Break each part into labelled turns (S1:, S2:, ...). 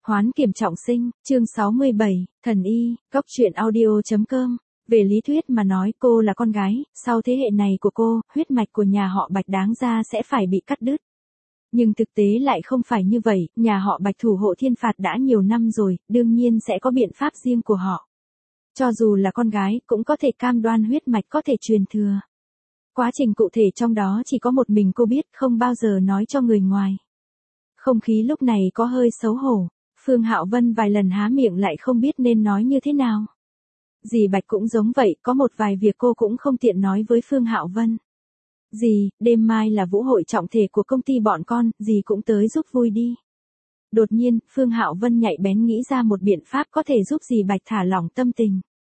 S1: Hoán kiểm trọng sinh, chương 67, thần y, góc truyện audio.com. Về lý thuyết mà nói cô là con gái, sau thế hệ này của cô, huyết mạch của nhà họ Bạch đáng ra sẽ phải bị cắt đứt. Nhưng thực tế lại không phải như vậy, nhà họ Bạch thủ hộ thiên phạt đã nhiều năm rồi, đương nhiên sẽ có biện pháp riêng của họ. Cho dù là con gái, cũng có thể cam đoan huyết mạch có thể truyền thừa. Quá trình cụ thể trong đó chỉ có một mình cô biết, không bao giờ nói cho người ngoài. Không khí lúc này có hơi xấu hổ. Phương Hạo Vân vài lần há miệng lại không biết nên nói như thế nào. Dì Bạch cũng giống vậy, có một vài việc cô cũng không tiện nói với Phương Hạo Vân. Dì, đêm mai là vũ hội trọng thể của công ty bọn con, dì cũng tới giúp vui đi. Đột nhiên, Phương Hạo Vân nhạy bén nghĩ ra một biện pháp có thể giúp dì Bạch thả lỏng tâm tình.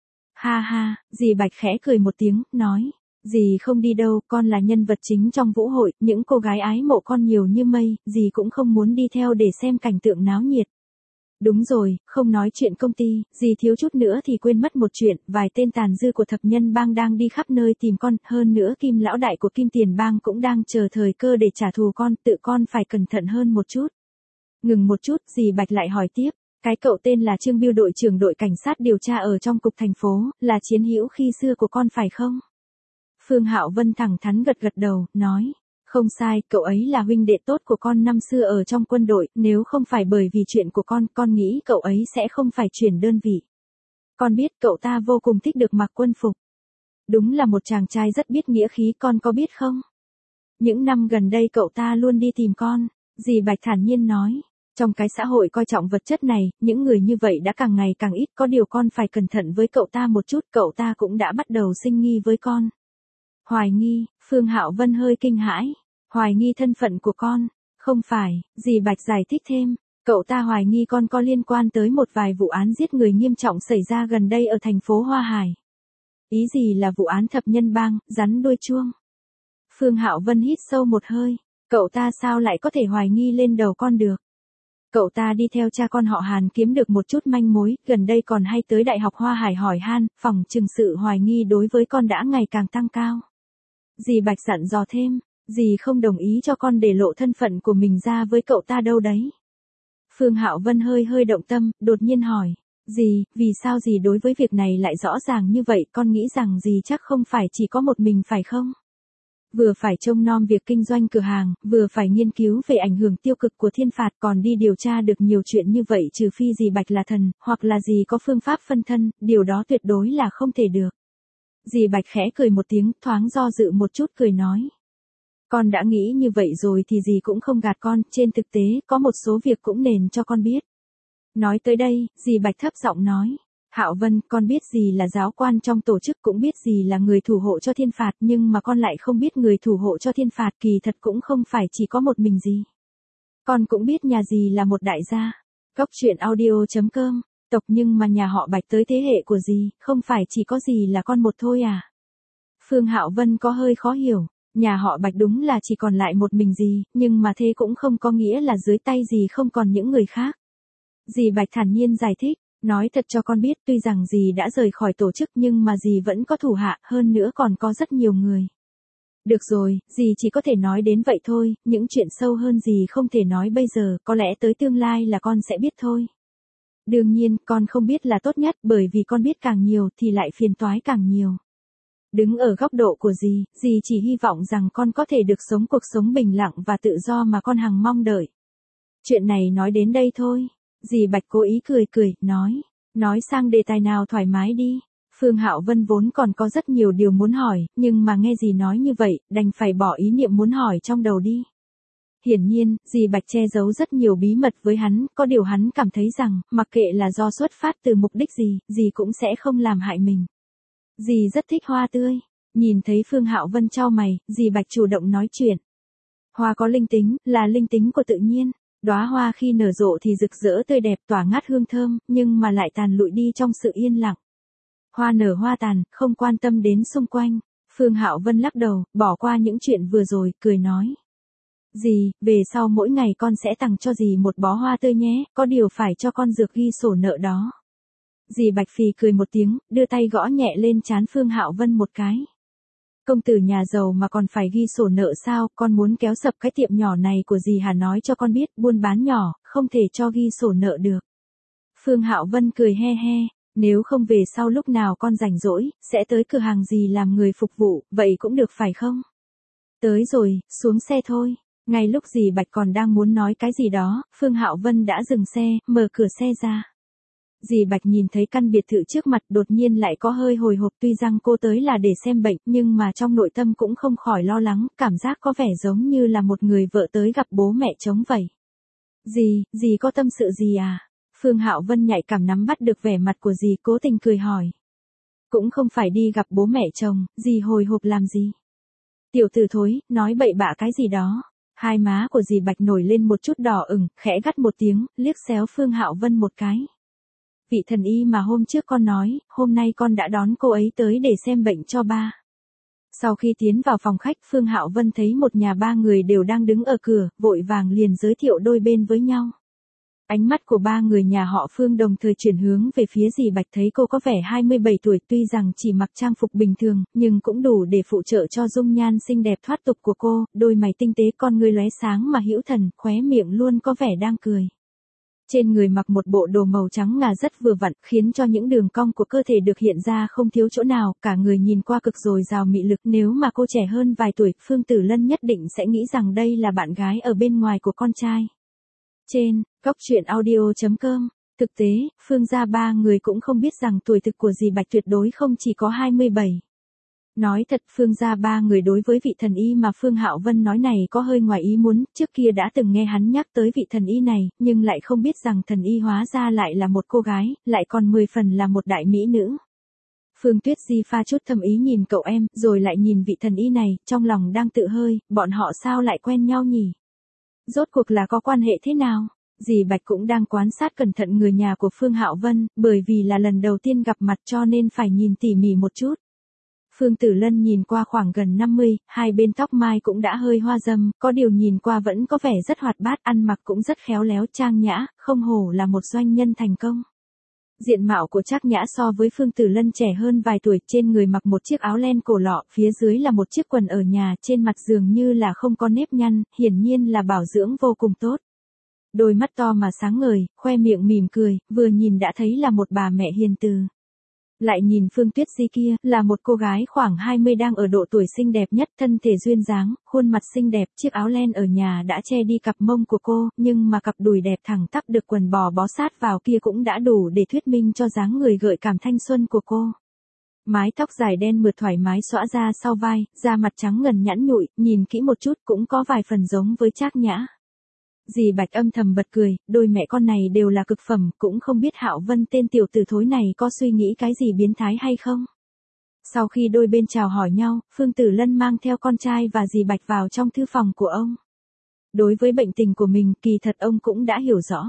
S1: Ha ha, dì Bạch khẽ cười một tiếng, nói. Dì không đi đâu, con là nhân vật chính trong vũ hội, những cô gái ái mộ con nhiều như mây, dì cũng không muốn đi theo để xem cảnh tượng náo nhiệt. Đúng rồi, không nói chuyện công ty, dì thiếu chút nữa thì quên mất một chuyện, vài tên tàn dư của thập nhân bang đang đi khắp nơi tìm con, hơn nữa Kim lão đại của Kim Tiền bang cũng đang chờ thời cơ để trả thù con, tự con phải cẩn thận hơn một chút. Ngừng một chút, dì Bạch lại hỏi tiếp, cái cậu tên là Trương Biêu đội trưởng đội cảnh sát điều tra ở trong cục thành phố, là chiến hữu khi xưa của con phải không? Phương Hạo Vân thẳng thắn gật gật đầu, nói. Không sai, cậu ấy là huynh đệ tốt của con năm xưa ở trong quân đội, nếu không phải bởi vì chuyện của con nghĩ cậu ấy sẽ không phải chuyển đơn vị. Con biết cậu ta vô cùng thích được mặc quân phục. Đúng là một chàng trai rất biết nghĩa khí, con có biết không? Những năm gần đây cậu ta luôn đi tìm con, dì Bạch thản nhiên nói. Trong cái xã hội coi trọng vật chất này, những người như vậy đã càng ngày càng ít, có điều con phải cẩn thận với cậu ta một chút, cậu ta cũng đã bắt đầu sinh nghi với con. Hoài nghi, Phương Hạo Vân hơi kinh hãi. Hoài nghi thân phận của con. Không phải, dì Bạch giải thích thêm. Cậu ta hoài nghi con có liên quan tới một vài vụ án giết người nghiêm trọng xảy ra gần đây ở thành phố Hoa Hải. Ý gì là vụ án thập nhân bang, rắn đuôi chuông? Phương Hạo Vân hít sâu một hơi. Cậu ta sao lại có thể hoài nghi lên đầu con được? Cậu ta đi theo cha con họ Hàn kiếm được một chút manh mối, gần đây còn hay tới Đại học Hoa Hải hỏi han, phòng chừng sự hoài nghi đối với con đã ngày càng tăng cao. Dì Bạch dặn dò thêm, dì không đồng ý cho con để lộ thân phận của mình ra với cậu ta đâu đấy. Phương Hạo Vân hơi động tâm, đột nhiên hỏi, dì, vì sao dì đối với việc này lại rõ ràng như vậy, con nghĩ rằng dì chắc không phải chỉ có một mình phải không? Vừa phải trông nom việc kinh doanh cửa hàng, vừa phải nghiên cứu về ảnh hưởng tiêu cực của thiên phạt, còn đi điều tra được nhiều chuyện như vậy, trừ phi dì Bạch là thần, hoặc là dì có phương pháp phân thân, điều đó tuyệt đối là không thể được. Dì Bạch khẽ cười một tiếng, thoáng do dự một chút cười nói. Con đã nghĩ như vậy rồi thì dì cũng không gạt con, trên thực tế, có một số việc cũng nên cho con biết. Nói tới đây, dì Bạch thấp giọng nói. Hạo Vân, con biết dì là giáo quan trong tổ chức, cũng biết dì là người thủ hộ cho thiên phạt, nhưng mà con lại không biết người thủ hộ cho thiên phạt kỳ thật cũng không phải chỉ có một mình dì. Con cũng biết nhà dì là một đại gia. Góc truyện audio.com. Tộc nhưng mà nhà họ Bạch tới thế hệ của dì, không phải chỉ có dì là con một thôi à? Phương Hạo Vân có hơi khó hiểu. Nhà họ Bạch đúng là chỉ còn lại một mình dì, nhưng mà thế cũng không có nghĩa là dưới tay dì không còn những người khác. Dì Bạch thản nhiên giải thích, nói thật cho con biết, tuy rằng dì đã rời khỏi tổ chức nhưng mà dì vẫn có thủ hạ, hơn nữa còn có rất nhiều người. Được rồi, dì chỉ có thể nói đến vậy thôi, những chuyện sâu hơn dì không thể nói bây giờ, có lẽ tới tương lai là con sẽ biết thôi. Đương nhiên, con không biết là tốt nhất, bởi vì con biết càng nhiều thì lại phiền toái càng nhiều. Đứng ở góc độ của dì chỉ hy vọng rằng con có thể được sống cuộc sống bình lặng và tự do mà con hằng mong đợi. Chuyện này nói đến đây thôi. Dì Bạch cố ý cười, nói sang đề tài nào thoải mái đi. Phương Hạo Vân vốn còn có rất nhiều điều muốn hỏi, nhưng mà nghe dì nói như vậy, đành phải bỏ ý niệm muốn hỏi trong đầu đi. Hiển nhiên, dì Bạch che giấu rất nhiều bí mật với hắn, có điều hắn cảm thấy rằng, mặc kệ là do xuất phát từ mục đích gì, dì cũng sẽ không làm hại mình. Dì rất thích hoa tươi. Nhìn thấy Phương Hạo Vân chau mày, dì Bạch chủ động nói chuyện. Hoa có linh tính, là linh tính của tự nhiên. Đóa hoa khi nở rộ thì rực rỡ tươi đẹp, tỏa ngát hương thơm, nhưng mà lại tàn lụi đi trong sự yên lặng. Hoa nở hoa tàn, không quan tâm đến xung quanh. Phương Hạo Vân lắc đầu, bỏ qua những chuyện vừa rồi, cười nói. Dì, về sau mỗi ngày con sẽ tặng cho dì một bó hoa tươi nhé, có điều phải cho con dược ghi sổ nợ đó. Dì Bạch phì cười một tiếng, đưa tay gõ nhẹ lên trán Phương Hạo Vân một cái. Công tử nhà giàu mà còn phải ghi sổ nợ sao, con muốn kéo sập cái tiệm nhỏ này của dì Hà nói cho con biết, buôn bán nhỏ, không thể cho ghi sổ nợ được. Phương Hạo Vân cười he he, nếu không về sau lúc nào con rảnh rỗi, sẽ tới cửa hàng dì làm người phục vụ, vậy cũng được phải không? Tới rồi, xuống xe thôi. Ngay lúc dì Bạch còn đang muốn nói cái gì đó, Phương Hạo Vân đã dừng xe, mở cửa xe ra. Dì Bạch nhìn thấy căn biệt thự trước mặt đột nhiên lại có hơi hồi hộp, tuy rằng cô tới là để xem bệnh nhưng mà trong nội tâm cũng không khỏi lo lắng, cảm giác có vẻ giống như là một người vợ tới gặp bố mẹ trống vậy. Dì có tâm sự gì à? Phương Hạo Vân nhạy cảm nắm bắt được vẻ mặt của dì, cố tình cười hỏi. Cũng không phải đi gặp bố mẹ chồng, dì hồi hộp làm gì? Tiểu tử thối, nói bậy bạ cái gì đó. Hai má của dì Bạch nổi lên một chút đỏ ửng, khẽ gắt một tiếng, liếc xéo Phương Hạo Vân một cái. Vị thần y mà hôm trước con nói, hôm nay con đã đón cô ấy tới để xem bệnh cho ba. Sau khi tiến vào phòng khách, Phương Hạo Vân thấy một nhà ba người đều đang đứng ở cửa, vội vàng liền giới thiệu đôi bên với nhau. Ánh mắt của ba người nhà họ Phương đồng thời chuyển hướng về phía dì Bạch, thấy cô có vẻ 27 tuổi, tuy rằng chỉ mặc trang phục bình thường, nhưng cũng đủ để phụ trợ cho dung nhan xinh đẹp thoát tục của cô, đôi mày tinh tế, con ngươi lóe sáng mà hữu thần, khóe miệng luôn có vẻ đang cười. Trên người mặc một bộ đồ màu trắng ngà rất vừa vặn, khiến cho những đường cong của cơ thể được hiện ra không thiếu chỗ nào, cả người nhìn qua cực dồi dào mị lực. Nếu mà cô trẻ hơn vài tuổi, Phương Tử Lân nhất định sẽ nghĩ rằng đây là bạn gái ở bên ngoài của con trai. Trên góc truyện audio.com, thực tế, Phương gia ba người cũng không biết rằng tuổi thực của dì Bạch tuyệt đối không chỉ có 27. Nói thật, Phương gia ba người đối với vị thần y mà Phương Hạo Vân nói này có hơi ngoài ý muốn, trước kia đã từng nghe hắn nhắc tới vị thần y này, nhưng lại không biết rằng thần y hóa ra lại là một cô gái, lại còn 10 phần là một đại mỹ nữ. Phương Tuyết Di pha chút thầm ý nhìn cậu em, rồi lại nhìn vị thần y này, trong lòng đang tự hơi, bọn họ sao lại quen nhau nhỉ? Rốt cuộc là có quan hệ thế nào? Dì Bạch cũng đang quan sát cẩn thận người nhà của Phương Hạo Vân, bởi vì là lần đầu tiên gặp mặt cho nên phải nhìn tỉ mỉ một chút. Phương Tử Lân nhìn qua khoảng gần 50, hai bên tóc mai cũng đã hơi hoa râm, có điều nhìn qua vẫn có vẻ rất hoạt bát, ăn mặc cũng rất khéo léo trang nhã, không hổ là một doanh nhân thành công. Diện mạo của Trác Nhã so với Phương Tử Lân trẻ hơn vài tuổi, trên người mặc một chiếc áo len cổ lọ, phía dưới là một chiếc quần ở nhà, trên mặt dường như là không có nếp nhăn, hiển nhiên là bảo dưỡng vô cùng tốt. Đôi mắt to mà sáng ngời, khoe miệng mỉm cười, vừa nhìn đã thấy là một bà mẹ hiền từ. Lại nhìn Phương Tuyết Di kia, là một cô gái khoảng 20 đang ở độ tuổi xinh đẹp nhất, thân thể duyên dáng, khuôn mặt xinh đẹp, chiếc áo len ở nhà đã che đi cặp mông của cô, nhưng mà cặp đùi đẹp thẳng tắp được quần bò bó sát vào kia cũng đã đủ để thuyết minh cho dáng người gợi cảm thanh xuân của cô. Mái tóc dài đen mượt thoải mái xõa ra sau vai, da mặt trắng ngần nhẵn nhụi, nhìn kỹ một chút cũng có vài phần giống với Trác Nhã. Dì Bạch âm thầm bật cười, đôi mẹ con này đều là cực phẩm, cũng không biết Hạo Vân tên tiểu tử thối này có suy nghĩ cái gì biến thái hay không. Sau khi đôi bên chào hỏi nhau, Phương Tử Lân mang theo con trai và dì Bạch vào trong thư phòng của ông. Đối với bệnh tình của mình, kỳ thật ông cũng đã hiểu rõ.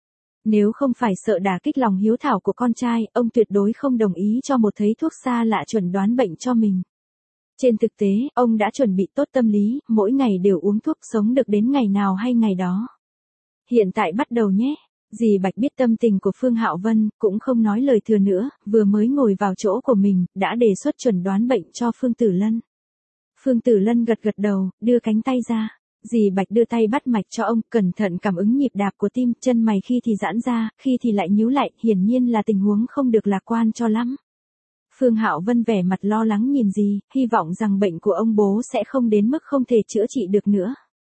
S1: Nếu không phải sợ đả kích lòng hiếu thảo của con trai, ông tuyệt đối không đồng ý cho một thầy thuốc xa lạ chuẩn đoán bệnh cho mình. Trên thực tế, ông đã chuẩn bị tốt tâm lý, mỗi ngày đều uống thuốc, sống được đến ngày nào hay ngày đó. Hiện tại bắt đầu nhé. Dì Bạch biết tâm tình của Phương Hạo Vân, cũng không nói lời thừa nữa, vừa mới ngồi vào chỗ của mình, đã đề xuất chuẩn đoán bệnh cho Phương Tử Lân. Phương Tử Lân gật gật đầu, đưa cánh tay ra. Dì Bạch đưa tay bắt mạch cho ông, cẩn thận cảm ứng nhịp đạp của tim, chân mày khi thì giãn ra, khi thì lại nhíu lại, hiển nhiên là tình huống không được lạc quan cho lắm. Phương Hạo Vân vẻ mặt lo lắng nhìn dì, hy vọng rằng bệnh của ông bố sẽ không đến mức không thể chữa trị được nữa.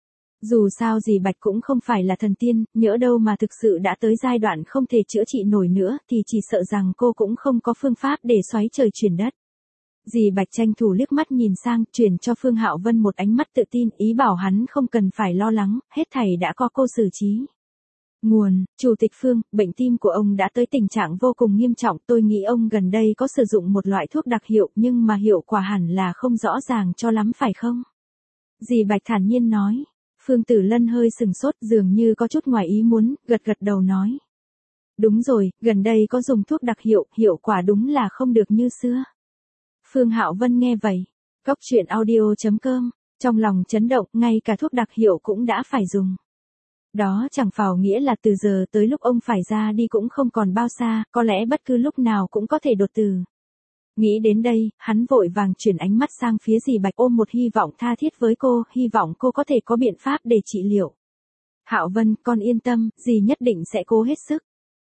S1: Dù sao dì Bạch cũng không phải là thần tiên, nhỡ đâu mà thực sự đã tới giai đoạn không thể chữa trị nổi nữa, thì chỉ sợ rằng cô cũng không có phương pháp để xoáy trời chuyển đất. Dì Bạch tranh thủ liếc mắt nhìn sang, chuyển cho Phương Hạo Vân một ánh mắt tự tin, ý bảo hắn không cần phải lo lắng, hết thảy đã có cô xử trí. Nguồn, Chủ tịch Phương, bệnh tim của ông đã tới tình trạng vô cùng nghiêm trọng, tôi nghĩ ông gần đây có sử dụng một loại thuốc đặc hiệu nhưng mà hiệu quả hẳn là không rõ ràng cho lắm phải không? Dì Bạch thản nhiên nói. Phương Tử Lân hơi sừng sốt, dường như có chút ngoài ý muốn, gật gật đầu nói. Đúng rồi, gần đây có dùng thuốc đặc hiệu, hiệu quả đúng là không được như xưa. Phương Hạo Vân nghe vậy, góc truyện audio.com, trong lòng chấn động, ngay cả thuốc đặc hiệu cũng đã phải dùng. Đó chẳng phải nghĩa là từ giờ tới lúc ông phải ra đi cũng không còn bao xa, có lẽ bất cứ lúc nào cũng có thể đột tử. Nghĩ đến đây, hắn vội vàng chuyển ánh mắt sang phía dì Bạch ôm một hy vọng tha thiết với cô, hy vọng cô có thể có biện pháp để trị liệu. Hạo Vân, con yên tâm, dì nhất định sẽ cố hết sức.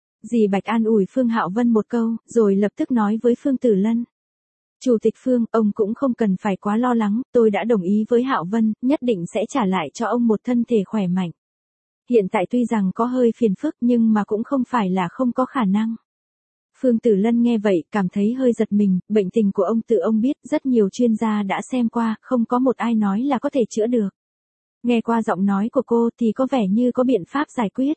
S1: Dì Bạch an ủi Phương Hạo Vân một câu, rồi lập tức nói với Phương Tử Lân. Chủ tịch Phương, ông cũng không cần phải quá lo lắng, tôi đã đồng ý với Hạo Vân, nhất định sẽ trả lại cho ông một thân thể khỏe mạnh. Hiện tại tuy rằng có hơi phiền phức nhưng mà cũng không phải là không có khả năng. Phương Tử Lân nghe vậy, cảm thấy hơi giật mình, bệnh tình của ông tự ông biết, rất nhiều chuyên gia đã xem qua, không có một ai nói là có thể chữa được. Nghe qua giọng nói của cô thì có vẻ như có biện pháp giải quyết.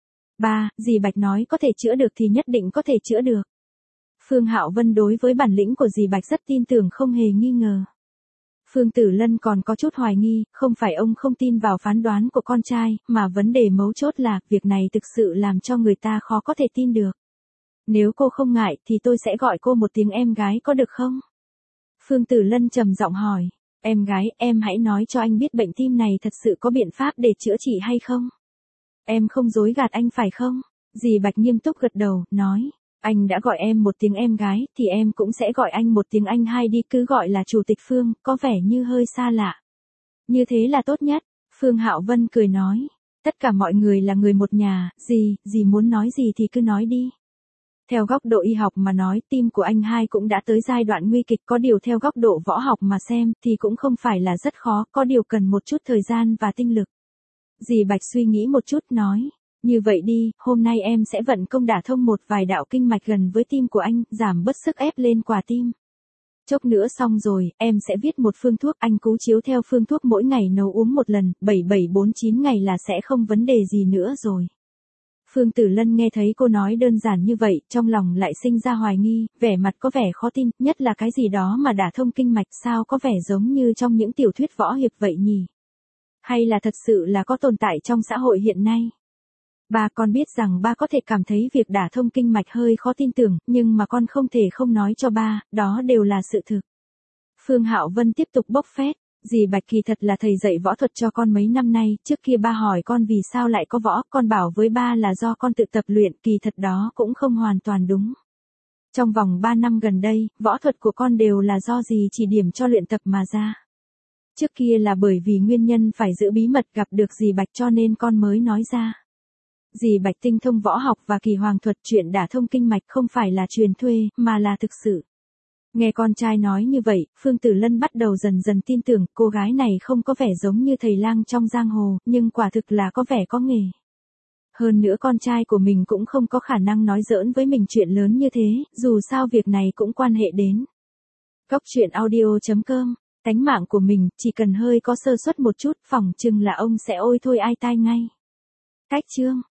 S1: Ba, dì Bạch nói có thể chữa được thì nhất định có thể chữa được. Phương Hạo Vân đối với bản lĩnh của dì Bạch rất tin tưởng không hề nghi ngờ. Phương Tử Lân còn có chút hoài nghi, không phải ông không tin vào phán đoán của con trai, mà vấn đề mấu chốt là, việc này thực sự làm cho người ta khó có thể tin được. Nếu cô không ngại thì tôi sẽ gọi cô một tiếng em gái có được không? Phương Tử Lân trầm giọng hỏi, em gái, em hãy nói cho anh biết bệnh tim này thật sự có biện pháp để chữa trị hay không? Em không dối gạt anh phải không? Dì Bạch nghiêm túc gật đầu, nói, anh đã gọi em một tiếng em gái, thì em cũng sẽ gọi anh một tiếng anh hai đi, cứ gọi là Chủ tịch Phương, có vẻ như hơi xa lạ. Như thế là tốt nhất, Phương Hạo Vân cười nói, tất cả mọi người là người một nhà, dì muốn nói gì thì cứ nói đi. Theo góc độ y học mà nói, tim của anh hai cũng đã tới giai đoạn nguy kịch, có điều theo góc độ võ học mà xem thì cũng không phải là rất khó, có điều cần một chút thời gian và tinh lực. Dì Bạch suy nghĩ một chút nói, như vậy đi, hôm nay em sẽ vận công đả thông một vài đạo kinh mạch gần với tim của anh, giảm bớt sức ép lên quả tim. Chốc nữa xong rồi, em sẽ viết một phương thuốc, anh cú chiếu theo phương thuốc mỗi ngày nấu uống một lần, 7749 ngày là sẽ không vấn đề gì nữa rồi. Phương Tử Lân nghe thấy cô nói đơn giản như vậy, trong lòng lại sinh ra hoài nghi, vẻ mặt có vẻ khó tin, nhất là cái gì đó mà đả thông kinh mạch, sao có vẻ giống như trong những tiểu thuyết võ hiệp vậy nhỉ? Hay là thật sự là có tồn tại trong xã hội hiện nay? Ba, con biết rằng ba có thể cảm thấy việc đả thông kinh mạch hơi khó tin tưởng, nhưng mà con không thể không nói cho ba, đó đều là sự thực. Phương Hạo Vân tiếp tục bốc phét, dì Bạch kỳ thật là thầy dạy võ thuật cho con mấy năm nay, trước kia ba hỏi con vì sao lại có võ, con bảo với ba là do con tự tập luyện, kỳ thật đó cũng không hoàn toàn đúng. Trong vòng 3 năm gần đây, võ thuật của con đều là do dì chỉ điểm cho luyện tập mà ra. Trước kia là bởi vì nguyên nhân phải giữ bí mật gặp được dì Bạch cho nên con mới nói ra. Dì Bạch tinh thông võ học và kỳ hoàng thuật, chuyện đả thông kinh mạch không phải là truyền thuê, mà là thực sự. Nghe con trai nói như vậy, Phương Tử Lân bắt đầu dần dần tin tưởng, cô gái này không có vẻ giống như thầy lang trong giang hồ, nhưng quả thực là có vẻ có nghề. Hơn nữa con trai của mình cũng không có khả năng nói giỡn với mình chuyện lớn như thế, dù sao việc này cũng quan hệ đến. Góc truyện audio.com, tánh mạng của mình, chỉ cần hơi có sơ suất một chút, phỏng chừng là ông sẽ ôi thôi ai tai ngay. Cách chương